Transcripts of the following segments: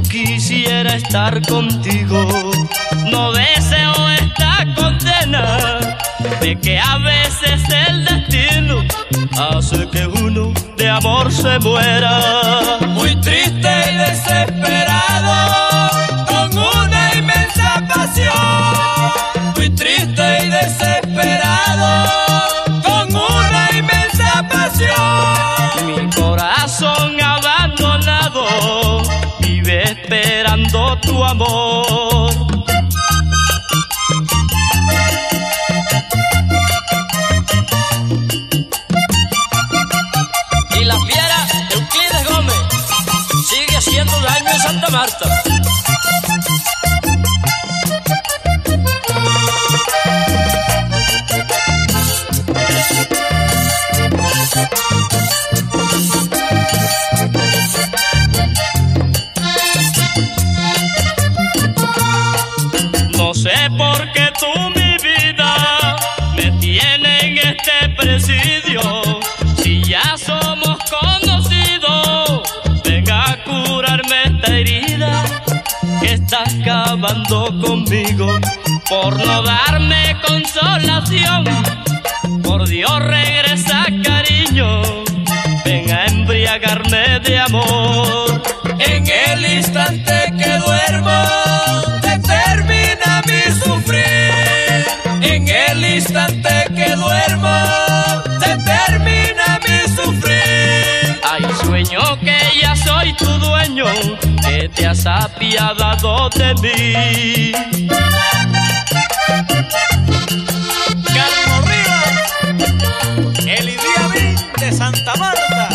quisiera estar contigo. No deseo esta condena de que a veces el destino hace que uno de amor se muera. Muy triste y desesperado, con una inmensa pasión. Muy triste y desesperado, con una inmensa pasión. Mi corazón abandonado vive esperando tu amor. Y la fiera Euclides Gómez sigue haciendo daño en Santa Marta. No sé por qué tú, mi vida, me tienes en este presidio. Si ya somos conocidos, venga a curarme esta herida que está acabando conmigo. Por no darme consolación, por Dios regresa, cariño, ven a embriagarme de amor. En el instante que duermo, termina mi sufrir. En el instante que duermo, termina mi sufrir. Ay, sueño que ya soy tu dueño, que te has apiadado de mí. Carlos Rivas, el Idi Amin de Santa Marta.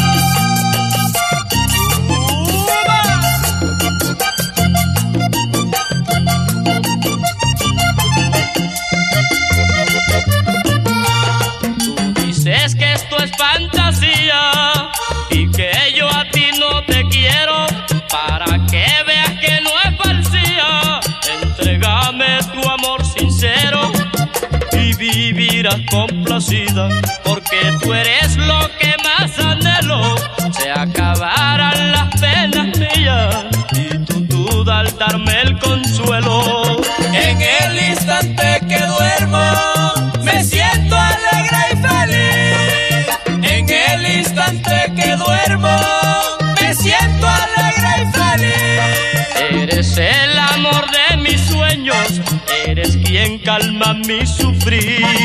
Es que esto es fantasía y que yo a ti no te quiero, para que veas que no es falsía. Entrégame tu amor sincero y vivirás complacida, porque tú eres lo que más anhelo. Se acabarán las penas mías y tu duda al darme el consuelo. En el instante que duermo, me siento alegre y feliz. En el instante que duermo, me siento alegre y feliz. Eres el amor de mis sueños, eres quien calma mi sufrir.